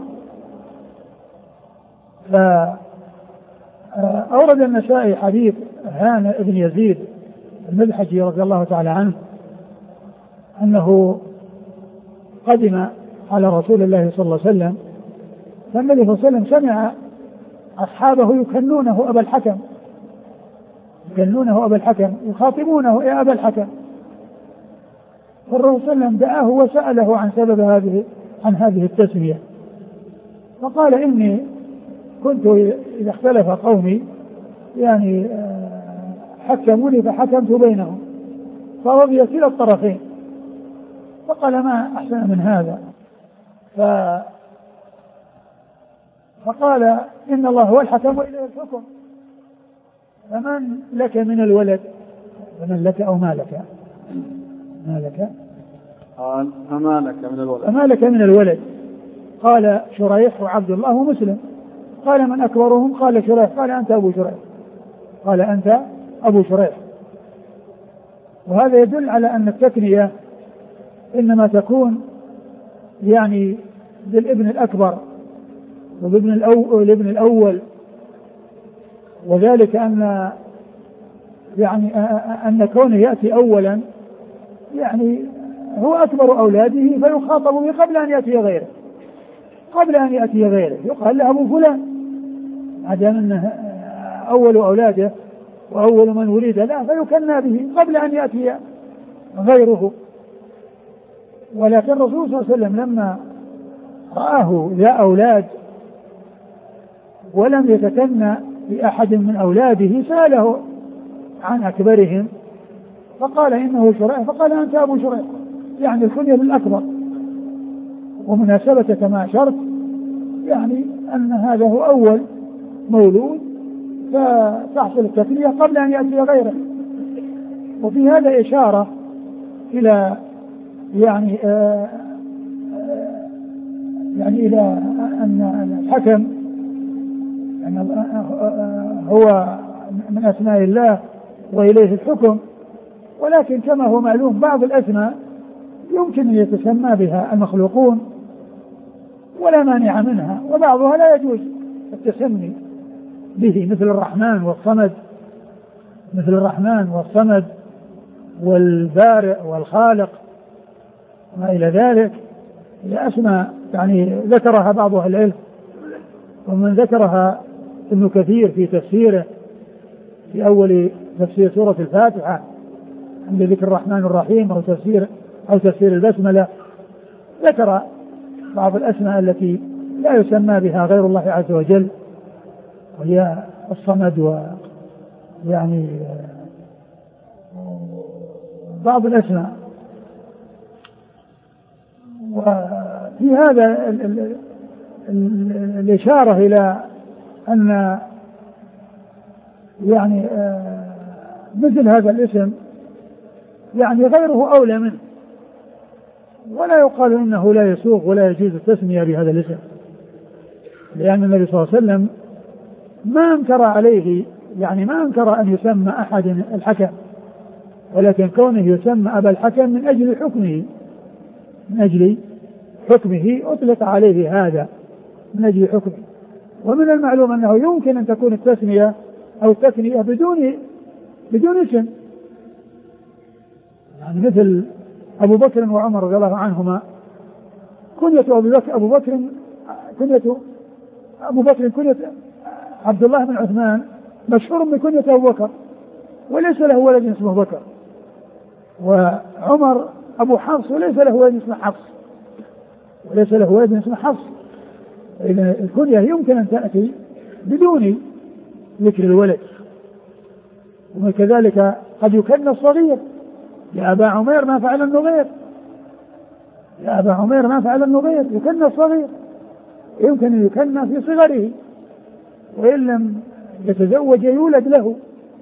فأورد النسائي حديث هان بن يزيد المذحجي رضي الله تعالى عنه أنه قدم على رسول الله صلى الله عليه وسلم، فالنبي صلى الله عليه وسلم سمع أصحابه يكنونه أبا الحكم، يكنونه أبا الحكم، يخاطبونه يا أبا الحكم، فالرسول صلى الله عليه وسلم دعاه وسأله عن سبب هذه التسمية، فقال إني كنت إذا اختلف قومي يعني حكموني فحكمت بينهم فرضي كلا الطرفين، فقال ما أحسن من هذا، فقال إن الله هو الحكم وإليه الحكم، فمن لك من الولد، فمن لك أو ما لك، ما لك؟ قال فما لك من الولد، فما لك من الولد؟ قال شريح وعبد الله ومسلم. قال من أكبرهم؟ قال شريح. قال أنت أبو شريح. قال أنت أبو شريح. وهذا يدل على أن التكنية إنما تكون يعني بالابن الأكبر والابن الأول، وذلك أن كونه يأتي أولا يعني هو أكبر أولاده فيخاطب به قبل أن يأتي غيره، يقال له أبو فلان، عدم أنه أول أولاده وأول من ولد له فيكنى به قبل أن يأتي غيره. ولكن الرسول صلى الله عليه وسلم لما رآه ذا أولاد ولم يتكنى بأحد من أولاده سأله عن أكبرهم فقال إنه شريح، فقال أنت أبو شريح، يعني الكنية للأكبر. ومناسبة كما أشرت يعني أن هذا هو أول مولود فتحصل التكنية قبل أن يأتي غيره. وفي هذا إشارة إلى يعني إلى أن الحكم يعني هو من أسماء الله وإليه الحكم، ولكن كما هو معلوم بعض الأسماء يمكن أن يتسمى بها المخلوقون ولا مانع منها، وبعضها لا يجوز التسمي به، مثل الرحمن والصمد والبارئ والخالق ما إلى ذلك، لأسماء يعني ذكرها بعض أهل العلم، ومن ذكرها ابن كثير في تفسيره في أول تفسير سورة الفاتحة عند ذكر الرحمن الرحيم أو تفسير البسملة، ذكر بعض الأسماء التي لا يسمى بها غير الله عز وجل، وهي الصمد ويعني بعض الأسماء. وفي هذا الإشارة إلى أن يعني مثل هذا الاسم يعني غيره أولى منه، ولا يقال إنه لا يسوغ ولا يجوز التسمية بهذا الاسم، لأن النبي صلى الله عليه وسلم ما أنكر عليه، يعني ما أنكر أن يسمى أحد الحكم، ولكن كونه يسمى أبا الحكم من أجل حكمه، من أجل حكمه أطلق عليه هذا من أجل حكمه. ومن المعلوم أنه يمكن أن تكون التسمية أو التثنية بدون اسم، يعني مثل أبو بكر وعمر رضي الله عنهما، كنية أبو بكر كنية عبد الله بن عثمان مشهور بكنية أبو بكر وليس له ولد اسمه بكر، وعمر أبو حفص وليس له ولد اسمه حفص، إذا الكنية يمكن أن تأتي بدون ذكر الولد. وكذلك قد يكنى الصغير، يا أبا عمير ما فعل النغير، يكنى الصغير، يمكن أن يكنى في صغره، وإن لم يتزوج يولد له،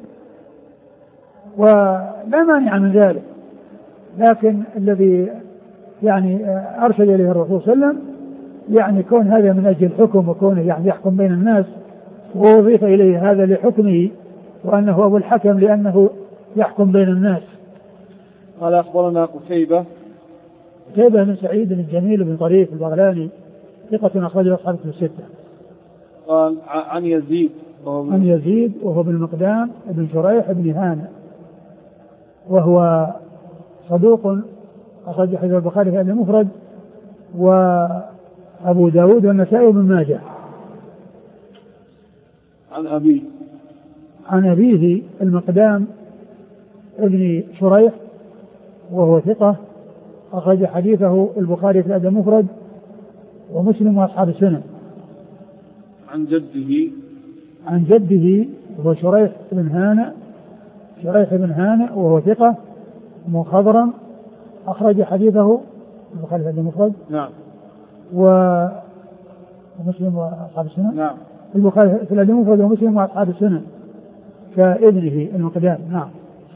ولا مانع من ذلك. لكن الذي يعني أرشد إليه الرسول صلى الله عليه وسلم يعني كون هذا من أجل الحكم، وكونه يعني يحكم بين الناس، ووظيف إليه هذا لحكمه، وأنه أبو الحكم لأنه يحكم بين الناس. قال أخبرنا قتيبة بن سعيد بن جميل بن طريف البغلاني ثقة أخرجه أصحاب الستة. قال عن يزيد وهو بن مقدام بن شريح بن هانئ، وهو صدوق أخرج حديث البخاري في المفرد وأبو داود والنسائي بن ماجه. عن أبيه المقدام ابن شريح وهو ثقة أخرج حديثه البخاري في الأدب المفرد ومسلم وأصحاب السنن. عن جده وهو شريح بن هانئ وهو ثقة مخضرم أخرج حديثه البخاري في الأدب المفرد. نعم. ومسلم وأصحاب السنن. نعم. البخاري في الأدب المفرد ومسلم وأصحاب السنن كابنه المقدام. نعم.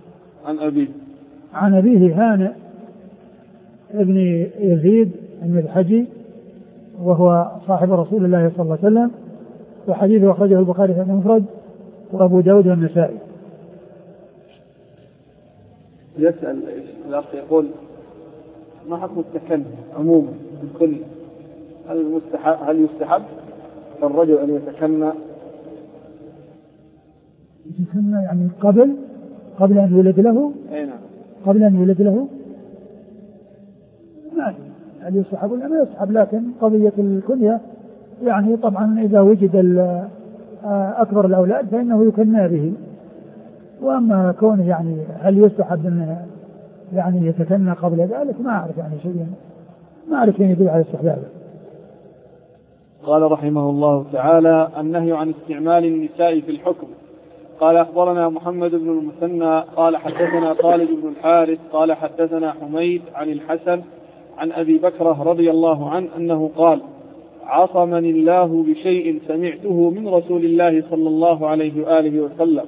عن أبيه هانئ ابن يزيد المذحجي وهو صاحب رسول الله صلى الله عليه وسلم، وحديثه أخرجه البخاري في المفرد وأبو داود والنسائي. يسأل الأخ يقول ما حكم التكني عموما بالكل؟ هل يستحب الرجل أن يتكنى يعني قبل أن يولد له؟ نعم. قبل أن يولد له هل يستحب ولا ما يستحب؟ لكن قضية الكنية يعني طبعا إذا وجد أكبر الأولاد فإنه يكنى به، وأما كونه يعني هل يستحب أن يعني يتكنى قبل ذلك ما أعرف يعني شيئا، ما أعرف يعني يدل على استحبابه. قال رحمه الله تعالى: النهي عن استعمال النساء في الحكم. قال أخبرنا محمد بن المثنى قال حدثنا خالد بن الحارث قال حدثنا حميد عن الحسن عن أبي بكرة رضي الله عنه أنه قال: عصمني الله بشيء سمعته من رسول الله صلى الله عليه وآله وسلم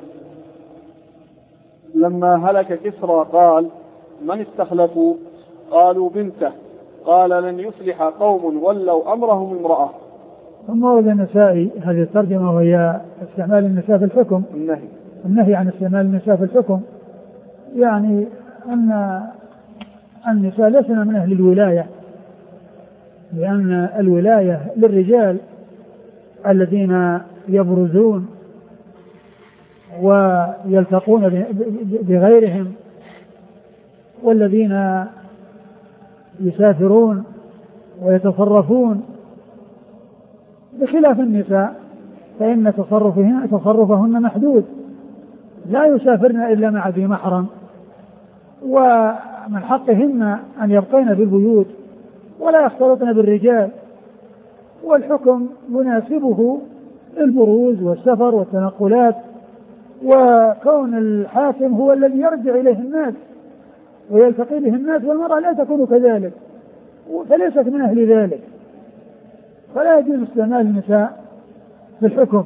لما هلك كسرى قال: من استخلفوا؟ قالوا بنته. قال: لن يفلح قوم ولوا أمرهم امرأة. ثم ورد النسائي هذه الترجمة وهي استعمال النساء في الحكم، النهي عن استعمال النساء في الحكم، يعني أن النساء لسنا من أهل الولاية، لأن الولاية للرجال الذين يبرزون ويلتقون بغيرهم والذين يسافرون ويتصرفون، بخلاف النساء فإن تصرفهن محدود، لا يسافرن إلا مع ذي محرم، ومن حقهن أن يبقين في البيوت ولا يختلطن بالرجال، والحكم يناسبه البروز والسفر والتنقلات، وكون الحاكم هو الذي يرجع إليه الناس ويلتقي به الناس، والمرأة لا تكون كذلك فليست من أهل ذلك، فلا يجوز استعمال النساء في الحكم،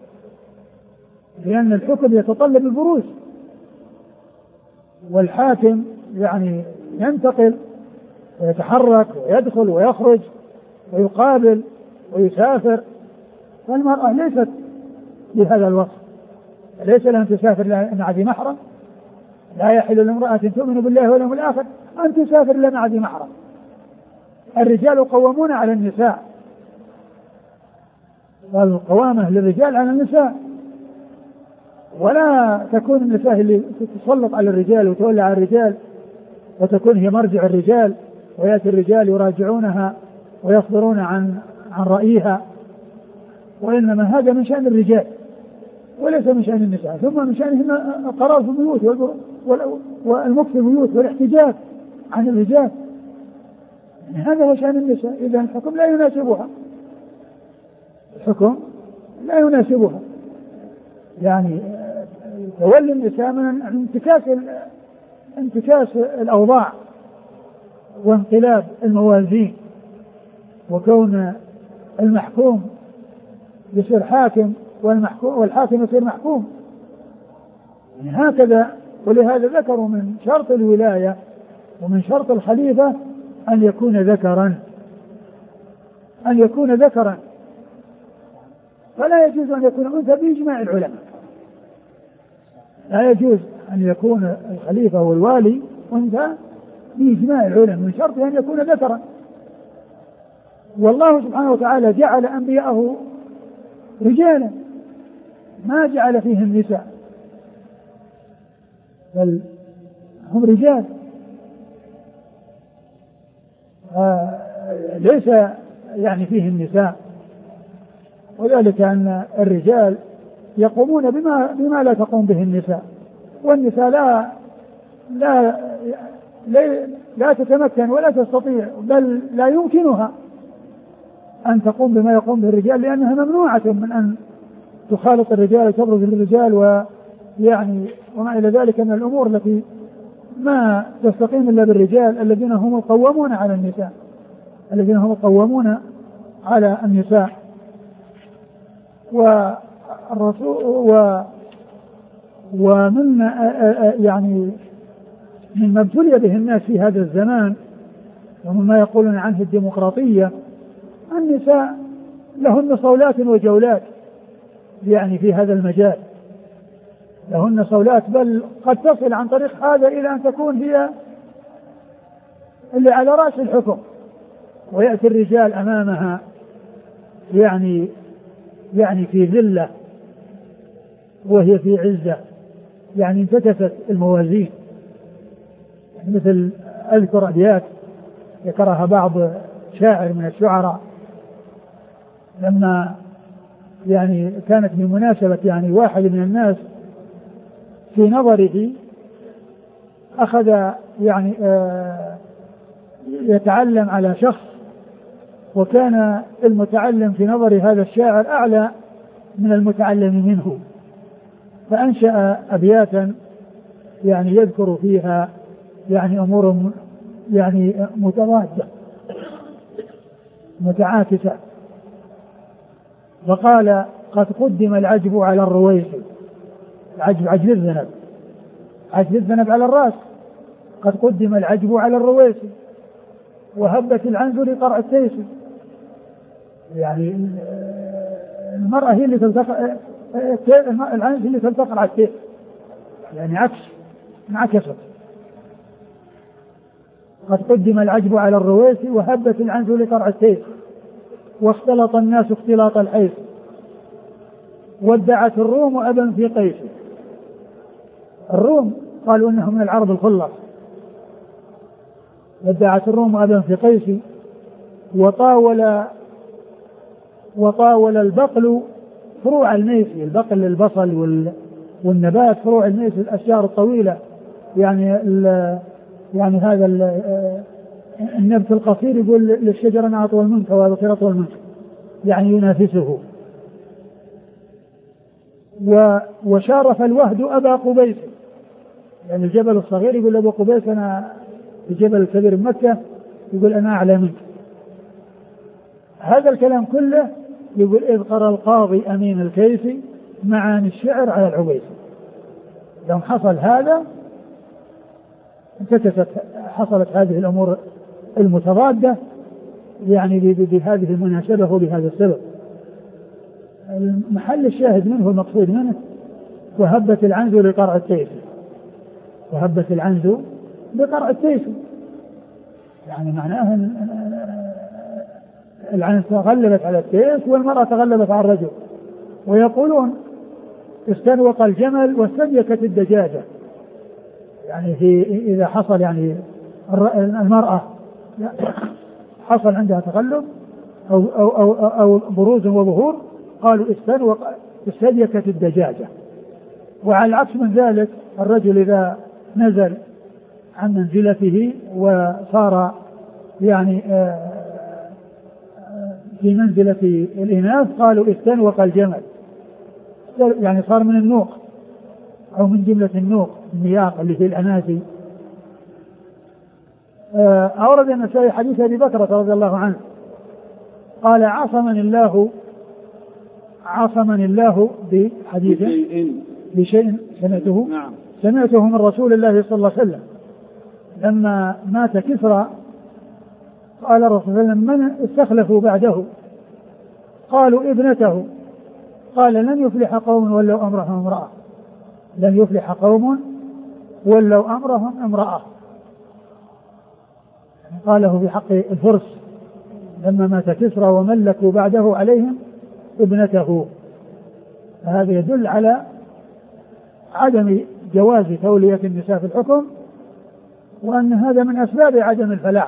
لأن الحكم يتطلب البروز، والحاكم يعني ينتقل ويتحرك ويدخل ويخرج ويقابل ويسافر، فالمرأة ليست بهذا الوصف، ليس لها أن تسافر مع ذي محرم، لا يحل لامرأة تؤمن بالله واليوم الآخر أن تسافر إلا مع ذي محرم. الرجال قوامون على النساء، والقوامة للرجال على النساء، ولا تكون النساء اللي تتسلط على الرجال وتولى على الرجال وتكون هي مرجع الرجال، ويأتي الرجال يراجعونها ويصدرون عن رأيها، وإنما هذا من شأن الرجال وليس من شأن النساء. ثم من شأنهن القرار في البيوت والمكث في البيوت والاحتجاج عن الرجال، يعني هذا هو شأن النساء. إذا الحكم لا يناسبها، الحكم لا يناسبها، يعني تولي النساء من انتكاس الأوضاع وانقلاب الموازين، وكون المحكوم يصير حاكم والحاكم يصير محكوم، يعني هكذا. ولهذا ذكروا من شرط الولاية ومن شرط الخليفة أن يكون ذكرا، فلا يجوز أن يكون أنثى بإجماع العلماء، لا يجوز أن يكون الخليفة والوالي أنثى بإجماع العلماء، من شرطه أن يكون ذكرا. والله سبحانه وتعالى جعل أنبياءه رجالا، ما جعل فيهم نساء، بل هم رجال، ليس يعني فيهم نساء. وذلك أن الرجال يقومون بما لا تقوم به النساء، والنساء لا تتمكن ولا تستطيع، بل لا يمكنها أن تقوم بما يقوم به الرجال، لأنها ممنوعة من أن تخالط الرجال وتبرز الرجال، ويعني وما إلى ذلك من الأمور التي ما تستقيم إلا بالرجال الذين هم القوامون على النساء. والرسول ومن يعني مما ابتلي به الناس في هذا الزمان ومما يقولون عنه الديمقراطية، النساء لهن صولات وجولات، يعني في هذا المجال لهن صولات، بل قد تصل عن طريق هذا إلى أن تكون هي اللي على رأس الحكم، ويأتي الرجال أمامها يعني في ذلة وهي في عزة، يعني انتكست الموازين. مثل أذكر أبيات ذكرها بعض شاعر من الشعراء لما يعني كانت بمناسبة يعني واحد من الناس في نظره أخذ يعني يتعلم على شخص، وكان المتعلم في نظر هذا الشاعر أعلى من المتعلم منه، فأنشأ أبياتا يعني يذكر فيها يعني أمور يعني متضادة متعاكسة، وقال: قد قدم العجب على الرويس، عجب الذنب على الرأس، قد قدم العجب على الرويس وهبت العنز لقرع التيس. يعني المرأة هي اللي تلتقى، العنز هي اللي تلتقى على التيس، يعني انعكست. قد قدم العجب على الرويس وهبت العنز لقرع التيس، واختلط الناس اختلاط الحيث، وادعت الروم أبا في قيس. الروم قالوا إنه من العرب الخلص، وادعت الروم أبا في قيس، وطاول البقل فروع الميس، البقل للبصل والنبات، فروع الميس الأشجار الطويلة، يعني هذا النبت القصير يقول للشجرة أنا أطول منك وهذا أطول منك، يعني ينافسه. وشارف الوهد أبا قبيس، يعني الجبل الصغير يقول أبو قبيس أنا في الجبل الكبير بمكة يقول أنا أعلى منك. هذا الكلام كله يقول إذ قرأ القاضي أمين الكيسي معاني الشعر على العبيسي. لو حصل هذا حصلت هذه الأمور المتضادة يعني بهذه المناسبة وبهذا السبب. المحل الشاهد منه المقصود منه وهبت العنز لقرع التيس، وهبت العنز لقرع التيس، يعني معناه العنز تغلبت على التيس والمرأة تغلبت على الرجل. ويقولون استنوق الجمل واستديكت الدجاجة، يعني إذا حصل يعني المرأة حصل عندها تغلب أو بروز وظهور قالوا استديكت الدجاجة. وعلى العكس من ذلك الرجل إذا نزل عن منزلته وصار يعني في منزلة الإناث قالوا استنوق الجمل، يعني صار من النوق أو من جملة النوق النياق اللي في الأناثي. أورد النسائي حديث أبي بكرة رضي الله عنه قال عصمني الله بشيء سمعته من رسول الله صلى الله عليه وسلم لما مات كسرى. قال الرسول صلى الله عليه وسلم من استخلفوا بعده؟ قالوا ابنته. قال لن يفلح قوم ولوا أمرهم امرأة، لن يفلح قوم ولوا أمرهم امرأة. قاله في حق الفرس لما مات كسرى وملكوا بعده عليهم ابنته. هذا يدل على عدم جواز تولية النساء في الحكم، وأن هذا من أسباب عدم الفلاح،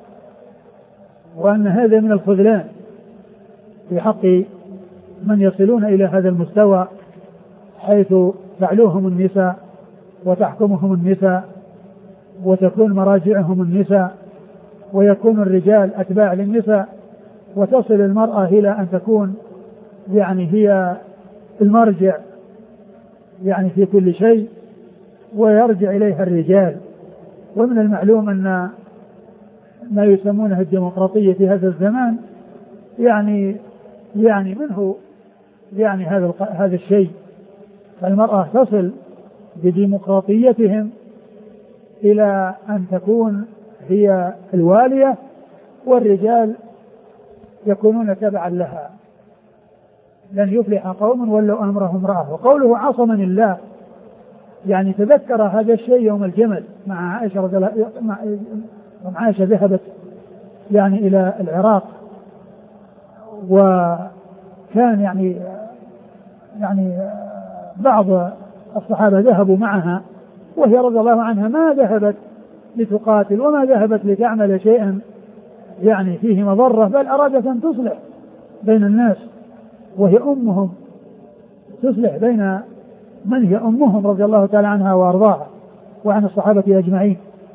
وأن هذا من الخذلان في حق من يصلون إلى هذا المستوى حيث تعلوهم النساء وتحكمهم النساء وتكون مراجعهم النساء ويكون الرجال أتباع للنساء، وتصل المرأة إلى أن تكون يعني هي المرجع يعني في كل شيء ويرجع إليها الرجال. ومن المعلوم أن ما يسمونه الديمقراطية في هذا الزمان يعني منه يعني هذا الشيء. فالمرأة تصل بديمقراطيتهم إلى أن تكون هي الوالية والرجال يكونون تبعا لها. لن يفلح قوم ولوا أمرهم امرأة. وقوله عصمني الله يعني تذكر هذا الشيء يوم الجمل مع عائشة رضي الله عنها. عائشة ذهبت يعني إلى العراق وكان يعني بعض الصحابة ذهبوا معها وهي رضي الله عنها ما ذهبت لتقاتل وما ذهبت لتعمل شيئا يعني فيه مضرة، بل أرادت أن تصلح بين الناس وهي أمهم، تصلح بين من هي أمهم رضي الله تعالى عنها وأرضاها وعن الصحابة أجمعين.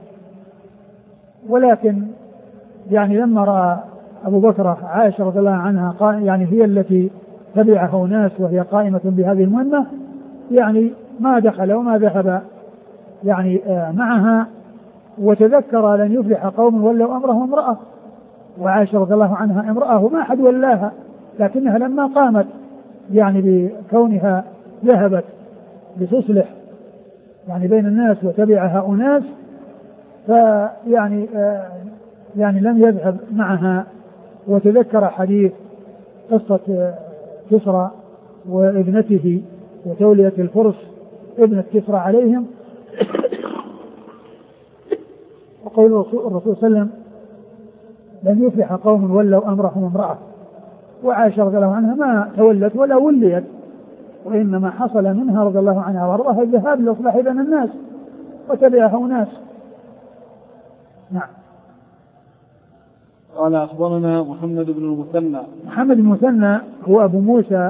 ولكن يعني لما رأى أبو بكر عائشة رضي الله عنها يعني هي التي تبعها ناس وهي قائمة بهذه المهمة يعني ما دخل وما ذهب يعني معها، وتذكر لن يفلح قوم ولوا أمرهم امرأة. وعائشة رضي الله عنها امرأة ما أحد ولاها، لكنها لما قامت يعني بكونها ذهبت لتصلح يعني بين الناس وتبعها أناس فيعني يعني لم يذهب معها. وتذكر حديث قصة كسرى وابنته وتولية الفرس ابنة كسرى عليهم وقول الرسول صلى الله عليه وسلم لن يفلح قوم ولوا أمرهم امرأة. وعائشة رضي الله عنها ما تولت ولا وليت، وإنما حصل منها رضي الله عنها وارضاها الذهاب لإصلاح بين الناس وتبعها ناس. نعم. قال أخبرنا محمد بن المثنى. محمد بن المثنى هو أبو موسى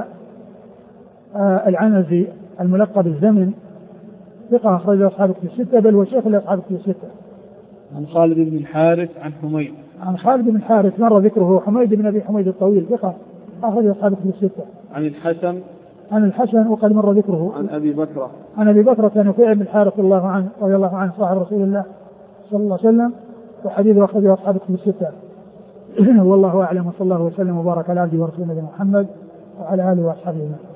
العنزي الملقب الزمن، ثقة أخرج أصحاب كتب الستة بل وشيخ لأصحاب كتب الستة. عن خالد بن الحارث عن حميد. عن خالد بن الحارث مر ذكره. حميد بن أبي حميد الطويل ثقة أخرج أصحاب كتب الستة. عن الحسن عن الحسن وقد مر ذكره. عن أبي بكرة نفيع بن الحارث رضي الله عنه صاحب رسول الله صلى الله عليه وسلم، وحديث أخرجه أصحاب الكتب الستة. والله أعلم، وصلى الله وسلم وبارك على عبده ورسوله محمد وعلى آله وأصحابه.